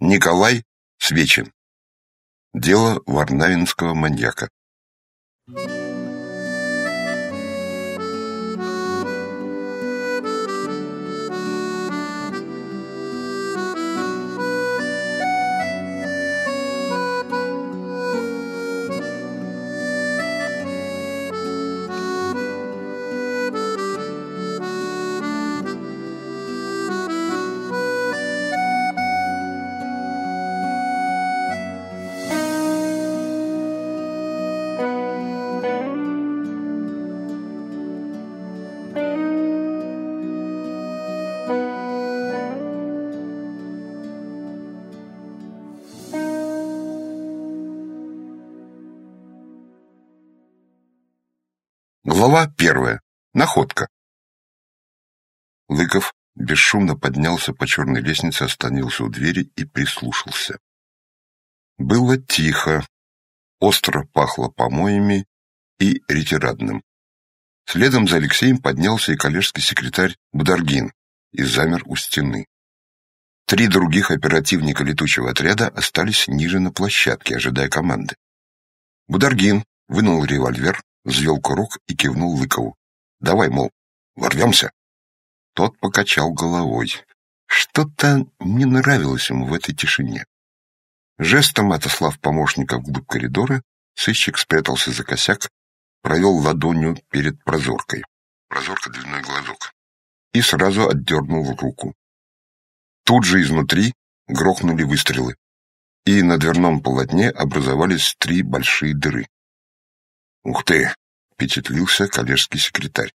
Николай Свечин. Дело варнавинского маньяка. Глава 1. Находка. Лыков бесшумно поднялся по черной лестнице, остановился у двери и прислушался. Было тихо, остро пахло помоями и ретирадным. Следом за Алексеем поднялся и коллежский секретарь Бударгин и замер у стены. 3 других оперативника летучего отряда остались ниже на площадке, ожидая команды. Бударгин вынул револьвер, взвел курок и кивнул Лыкову. «Давай, мол, ворвемся». Тот покачал головой. Что-то не нравилось ему в этой тишине. Жестом отослав помощника вглубь коридора, сыщик спрятался за косяк, провел ладонью перед прозоркой. Прозорка — дверной глазок. И сразу отдернул руку. Тут же изнутри грохнули выстрелы, и на дверном полотне образовались 3 большие дыры. «Ух ты!» — впечатлился коллежский секретарь.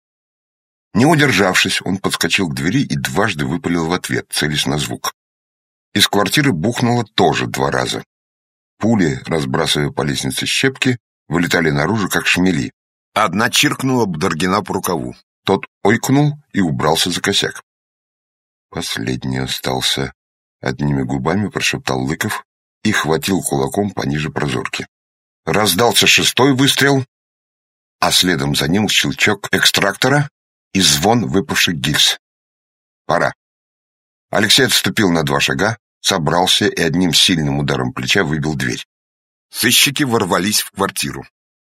Не удержавшись, он подскочил к двери и дважды выпалил в ответ, целясь на звук. Из квартиры бухнуло тоже 2 раза. Пули, разбрасывая по лестнице щепки, вылетали наружу, как шмели. Одна чиркнула Бударгина по рукаву. Тот ойкнул и убрался за косяк. «Последний остался», — одними губами прошептал Лыков и хватил кулаком пониже прозорки. Раздался 6-й выстрел, а следом за ним щелчок экстрактора и звон выпавших гильз. Пора. Алексей отступил на 2 шага, собрался и одним сильным ударом плеча выбил дверь. Сыщики ворвались в квартиру.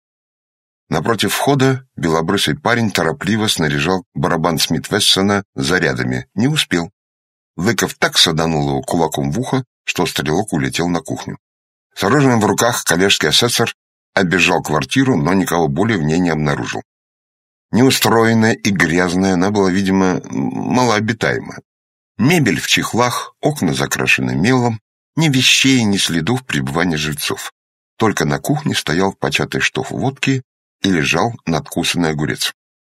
Напротив входа белобрысый парень торопливо снаряжал барабан Смит-Вессона зарядами. Не успел. Лыков так саданул его кулаком в ухо, что стрелок улетел на кухню. С оружием в руках коллежский асессор оббежал квартиру, но никого более в ней не обнаружил. Неустроенная и грязная, она была, видимо, малообитаема. Мебель в чехлах, окна закрашены мелом, ни вещей, ни следов пребывания жильцов. Только на кухне стоял початый штоф водки и лежал надкусанный огурец.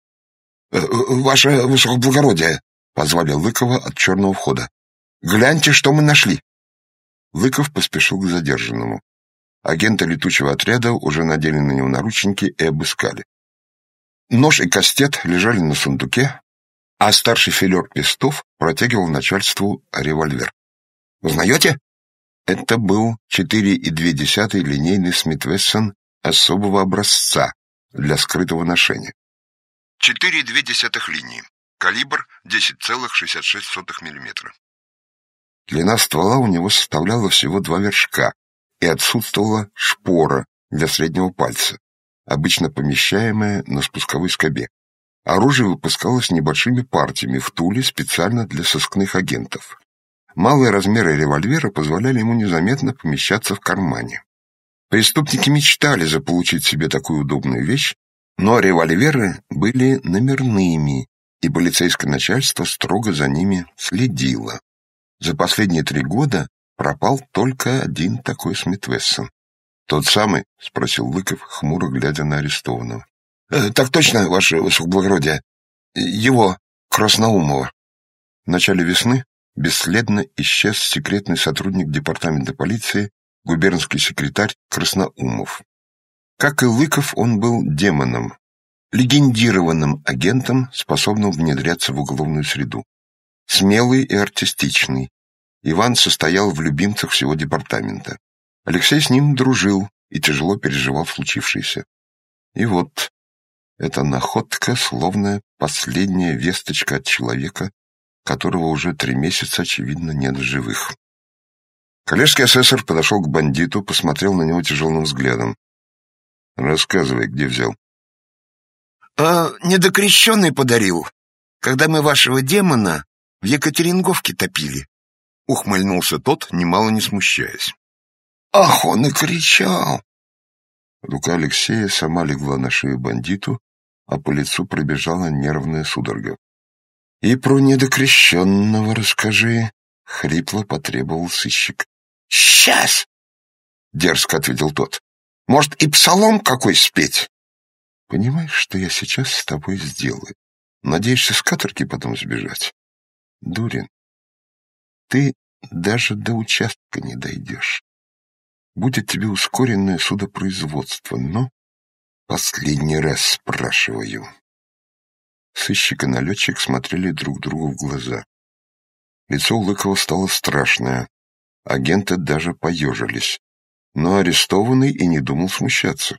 «Ваше высокоблагородие!» — позвали Лыкова от черного входа. «Гляньте, что мы нашли!» Лыков поспешил к задержанному. Агенты летучего отряда уже надели на него наручники и обыскали. Нож и кастет лежали на сундуке, а старший филер Пестов протягивал начальству револьвер. «Узнаете?» Это был 4,2 линейный Смит-Вессон особого образца для скрытого ношения. 4,2 линии. Калибр 10,66 мм. Длина ствола у него составляла всего 2 вершка, и отсутствовала шпора для среднего пальца, обычно помещаемая на спусковой скобе. Оружие выпускалось небольшими партиями в Туле специально для сыскных агентов. Малые размеры револьвера позволяли ему незаметно помещаться в кармане. Преступники мечтали заполучить себе такую удобную вещь, но револьверы были номерными, и полицейское начальство строго за ними следило. За последние 3 года пропал только 1 такой Смит-Вессон. «Тот самый?» — спросил Лыков, хмуро глядя на арестованного. «Так точно, ваше высокоблагородие. Его, Красноумова». В начале весны бесследно исчез секретный сотрудник департамента полиции, губернский секретарь Красноумов. Как и Лыков, он был демоном, легендированным агентом, способным внедряться в уголовную среду. Смелый и артистичный, Иван состоял в любимцах всего департамента. Алексей с ним дружил и тяжело переживал случившееся. И вот эта находка, словно последняя весточка от человека, которого уже 3 месяца, очевидно, нет в живых. Коллежский асессор подошел к бандиту, посмотрел на него тяжелым взглядом. «Рассказывай, где взял». Недокрещенный подарил, когда мы вашего демона в Екатеринговке топили», — ухмыльнулся тот, немало не смущаясь. «Ах, он и кричал!» Рука Алексея сама легла на шею бандиту, а по лицу пробежала нервная судорога. «И про недокрещенного расскажи», — хрипло потребовал сыщик. «Сейчас!» — дерзко ответил тот. «Может, и псалом какой спеть?» «Понимаешь, что я сейчас с тобой сделаю? Надеешься с каторги потом сбежать? Дурин, ты даже до участка не дойдешь. Будет тебе ускоренное судопроизводство, но последний раз спрашиваю». Сыщик и налетчик смотрели друг другу в глаза. Лицо у Лыкова стало страшное. Агенты даже поежились. Но арестованный и не думал смущаться.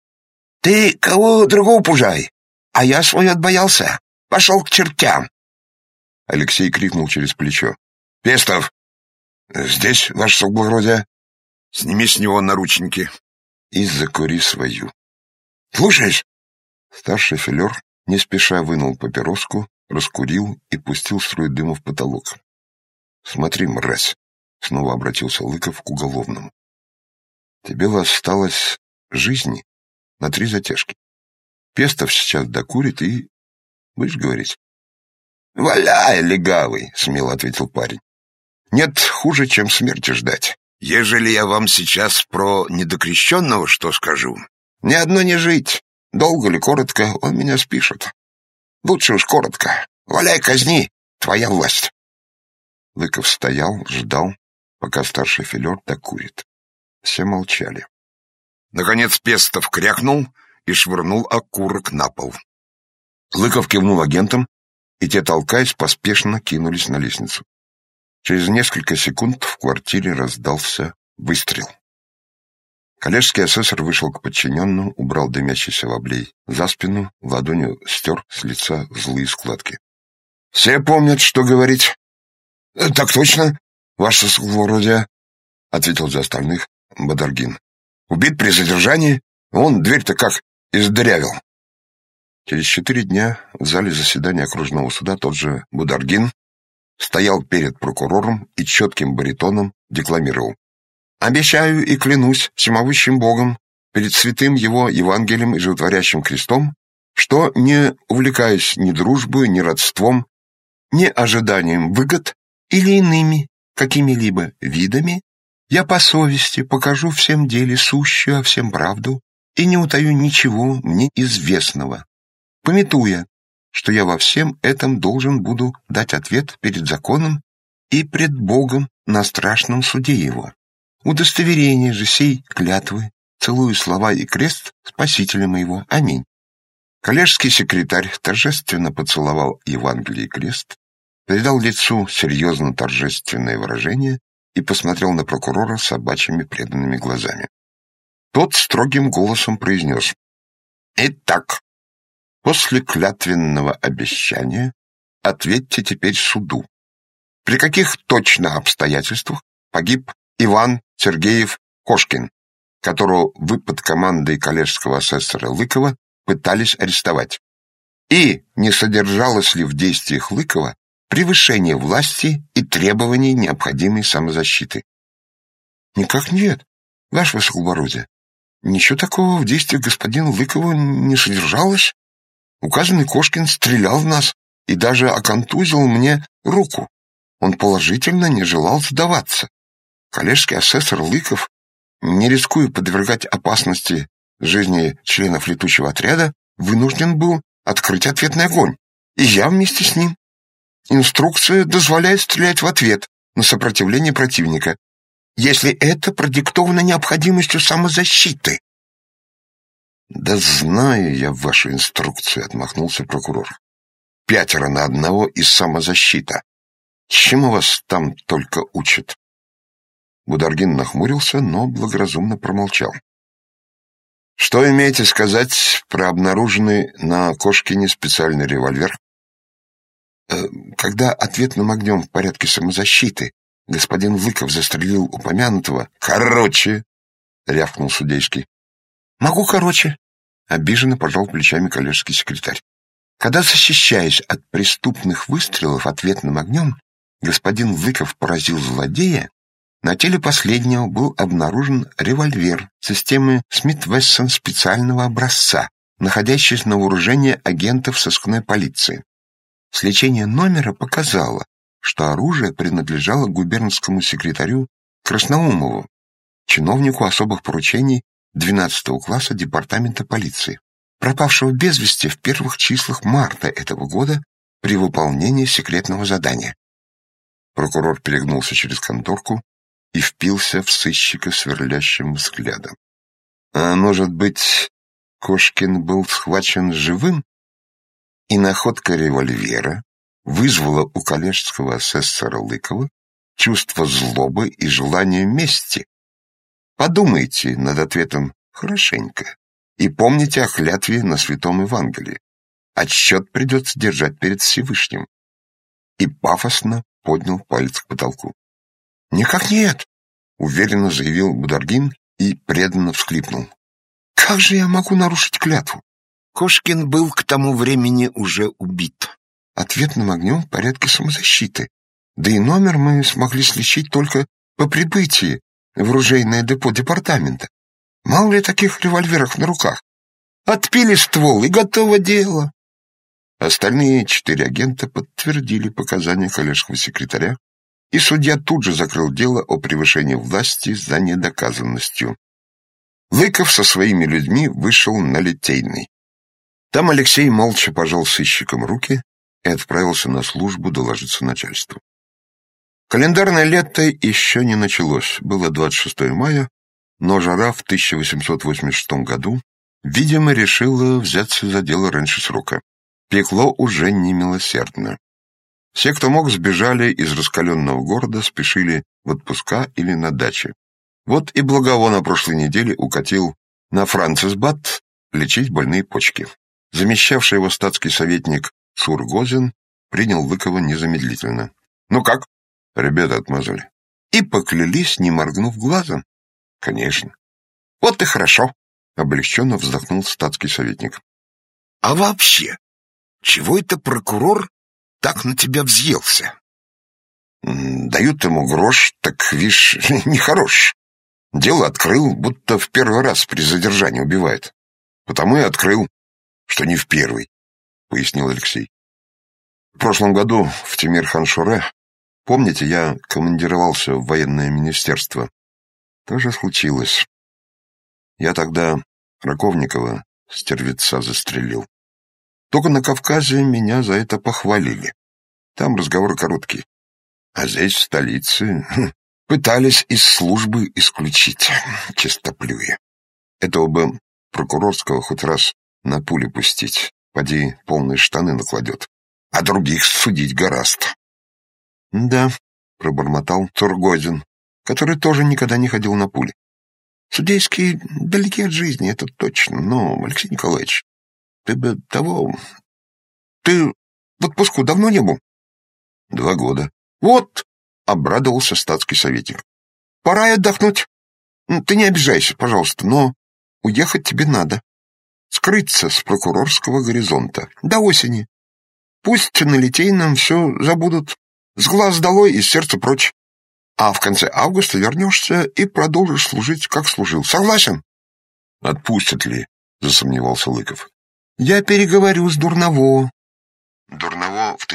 «Ты кого другого пужай, а я свой отбоялся. Пошел к чертям!» Алексей крикнул через плечо. «Пестов! Здесь, ваше сокблагородие. Сними с него наручники. И закури свою». «Слушаешь?» Старший филер не спеша вынул папироску, раскурил и пустил струю дыма в потолок. «Смотри, мразь!» — снова обратился Лыков к уголовному. «Тебе осталось жизни на 3 затяжки. Пестов сейчас докурит и... будешь говорить?» «Валяй, легавый!» — смело ответил парень. «Нет хуже, чем смерти ждать. Ежели я вам сейчас про недокрещенного что скажу, ни одно не жить. Долго ли, коротко, он меня спишет. Лучше уж коротко. Валяй, казни, твоя власть». Лыков стоял, ждал, пока старший филер докурит. Все молчали. Наконец Пестов крякнул и швырнул окурок на пол. Лыков кивнул агентам, и те, толкаясь, поспешно кинулись на лестницу. Через несколько секунд в квартире раздался выстрел. Коллежский асессор вышел к подчиненному, убрал дымящийся воблей за спину, ладонью стер с лица злые складки. «Все помнят, что говорить?» «Так точно, ваше сокблагородие», — ответил за остальных Бодаргин. «Убит при задержании, он дверь-то как издырявил». Через 4 дня в зале заседания окружного суда тот же Бударгин стоял перед прокурором и четким баритоном декламировал: «Обещаю и клянусь всемогущим Богом перед святым его Евангелием и животворящим крестом, что, не увлекаясь ни дружбой, ни родством, ни ожиданием выгод или иными какими-либо видами, я по совести покажу всем деле сущую, а всем правду, и не утаю ничего мне известного, памятуя, что я во всем этом должен буду дать ответ перед законом и пред Богом на страшном суде его. Удостоверение же сей клятвы, целую слова и крест Спасителя моего. Аминь». Коллежский секретарь торжественно поцеловал Евангелие и крест, придал лицу серьезно торжественное выражение и посмотрел на прокурора собачьими преданными глазами. Тот строгим голосом произнес: «Итак, после клятвенного обещания ответьте теперь суду, при каких точно обстоятельствах погиб Иван Сергеев Кошкин, которого вы под командой коллежского асессора Лыкова пытались арестовать, и не содержалось ли в действиях Лыкова превышение власти и требований необходимой самозащиты?» «Никак нет, ваше высокоблагородие. Ничего такого в действиях господина Лыкова не содержалось. Указанный Кошкин стрелял в нас и даже оконтузил мне руку. Он положительно не желал сдаваться. Коллежский асессор Лыков, не рискуя подвергать опасности жизни членов летучего отряда, вынужден был открыть ответный огонь, и я вместе с ним. Инструкция дозволяет стрелять в ответ на сопротивление противника, если это продиктовано необходимостью самозащиты». «Да знаю я вашу инструкцию», — отмахнулся прокурор. «5 на 1 и самозащита. Чему вас там только учат?» Бударгин нахмурился, но благоразумно промолчал. «Что имеете сказать про обнаруженный на Кошкине специальный револьвер?» «Когда ответным огнем в порядке самозащиты господин Лыков застрелил упомянутого. Короче, рявкнул судейский. Могу короче, обиженно пожал плечами коллежский секретарь. Когда, защищаясь от преступных выстрелов ответным огнем, господин Лыков поразил злодея, на теле последнего был обнаружен револьвер системы Смит-Вессон специального образца, находящийся на вооружении агентов сыскной полиции. Сличение номера показало, что оружие принадлежало губернскому секретарю Красноумову, чиновнику особых поручений 12 класса департамента полиции, пропавшего без вести в первых числах марта этого года при выполнении секретного задания. Прокурор перегнулся через конторку и впился в сыщика сверлящим взглядом. А может быть, Кошкин был схвачен живым? И находка револьвера вызвала у коллежского асессора Лыкова чувство злобы и желание мести. Подумайте над ответом хорошенько и помните о клятве на Святом Евангелии. Отсчет придется держать перед Всевышним. И пафосно поднял палец к потолку. «Никак нет», — уверенно заявил Бударгин и преданно всхлипнул. «Как же я могу нарушить клятву?» Кошкин был к тому времени уже убит. Ответным огнем в порядке самозащиты. Да и номер мы смогли сличить только по прибытии в оружейное депо департамента. Мало ли таких револьверов на руках. Отпили ствол, и готово дело. Остальные 4 агента подтвердили показания коллежского секретаря, и судья тут же закрыл дело о превышении власти за недоказанностью. Лыков со своими людьми вышел на Литейный. Там Алексей молча пожал сыщикам руки и отправился на службу доложиться начальству. Календарное лето еще не началось, было 26 мая, но жара в 1886 году, видимо, решила взяться за дело раньше срока. Пекло уже немилосердно. Все, кто мог, сбежали из раскаленного города, спешили в отпуска или на даче. Вот и Благово на прошлой неделе укатил на Францисбад лечить больные почки. Замещавший его статский советник Сургозин принял Лыкова незамедлительно. «Ну как?» Ребята отмазали. И поклялись, не моргнув глазом. «Конечно». «Вот и хорошо», — облегченно вздохнул статский советник. «А вообще, чего это прокурор так на тебя взъелся?» «Дают ему грош, так, вишь, нехорош. Дело открыл, будто в первый раз при задержании убивает. Потому и открыл, что не в первый», — пояснил Алексей. «В прошлом году в Темир-хан-Шоре, помните, я командировался в военное министерство. Тоже случилось. Я тогда Раковникова, стервеца, застрелил. Только на Кавказе меня за это похвалили. Там разговоры короткие. А здесь, в столице, пытались из службы исключить, чистоплюи. Этого бы прокурорского хоть раз на пули пустить, поди полные штаны накладет, а других судить гораст». «Да», — пробормотал Тургозин, который тоже никогда не ходил на пули. «Судейские далеки от жизни, это точно, но, Алексей Николаевич, ты бы того... Ты в отпуску давно не был?» 2 года. «Вот», — обрадовался статский советник. «Пора и отдохнуть. Ты не обижайся, пожалуйста, но уехать тебе надо. Скрыться с прокурорского горизонта до осени. Пусть на Литейном все забудут. С глаз долой и с сердца прочь. А в конце августа вернешься и продолжишь служить, как служил. Согласен?» «Отпустят ли?» — засомневался Лыков. «Я переговорю с Дурново». Дурново в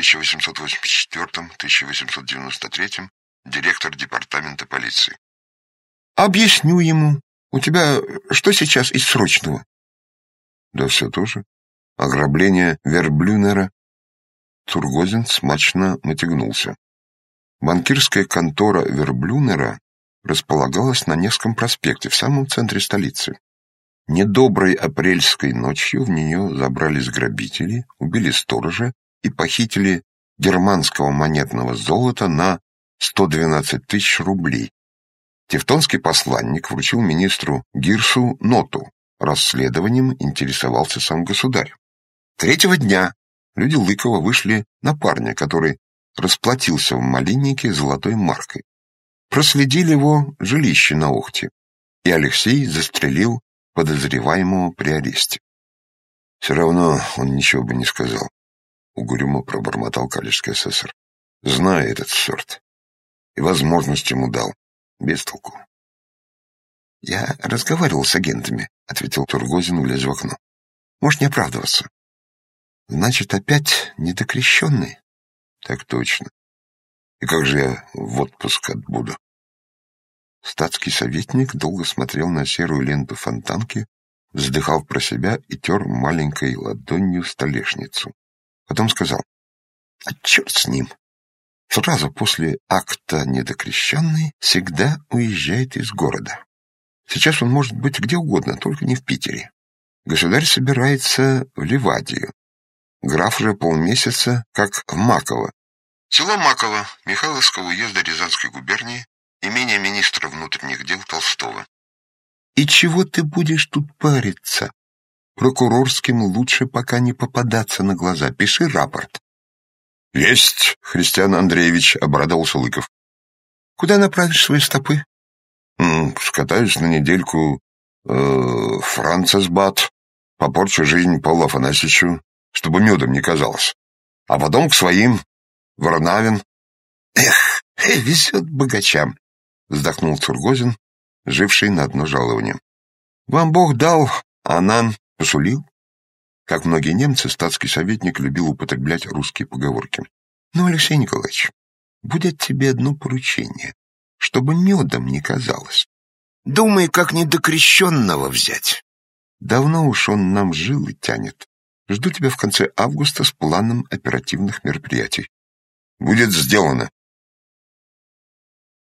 1884-1893 директор департамента полиции. «Объясню ему. У тебя что сейчас из срочного?» «Да все то же. Ограбление Верблюнера». Тургозин смачно мотягнулся. Банкирская контора Верблюнера располагалась на Невском проспекте, в самом центре столицы. Недоброй апрельской ночью в нее забрались грабители, убили сторожа и похитили германского монетного золота на 112 тысяч рублей. Тевтонский посланник вручил министру Гирсу ноту. Расследованием интересовался сам государь. 3-го дня люди Лыкова вышли на парня, который расплатился в малиннике золотой маркой. проследили его жилище на Охте, и Алексей застрелил подозреваемого при аресте. «Все равно он ничего бы не сказал», — угрюмо пробормотал калишский асессор. «Знаю этот сорт. И возможность ему дал. Без толку». «Я разговаривал с агентами», — ответил Тургозин, глядя в окно. «Можешь не оправдываться». «Значит, опять недокрещенный?» «Так точно. И как же я в отпуск отбуду?» Статский советник долго смотрел на серую ленту фонтанки, вздыхал про себя и тер маленькой ладонью столешницу. Потом сказал: «А черт с ним! Сразу после акта недокрещенный всегда уезжает из города. Сейчас он может быть где угодно, только не в Питере. Государь собирается в Ливадию. Граф уже полмесяца как в Маково». Село Маково Михайловского уезда Рязанской губернии, имение министра внутренних дел Толстого. «И чего ты будешь тут париться? Прокурорским лучше пока не попадаться на глаза. Пиши рапорт». «Есть, Христиан Андреевич», — обрадовался Лыков. «Куда направишь свои стопы?» «Скатаюсь на недельку Францисбад, попорчу жизнь Павлу Афанасьевичу, чтобы медом не казалось. А потом к своим, Варнавин». «Эх, везет богачам», — вздохнул Тургозин, живший на одно жалование. «Вам Бог дал, а нам посулил». Как многие немцы, статский советник любил употреблять русские поговорки. «Ну, Алексей Николаевич, будет тебе одно поручение, чтобы медом не казалось. Думай, как недокрещенного взять». Давно уж он нам жилы тянет. Жду тебя в конце августа с планом оперативных мероприятий». «Будет сделано»,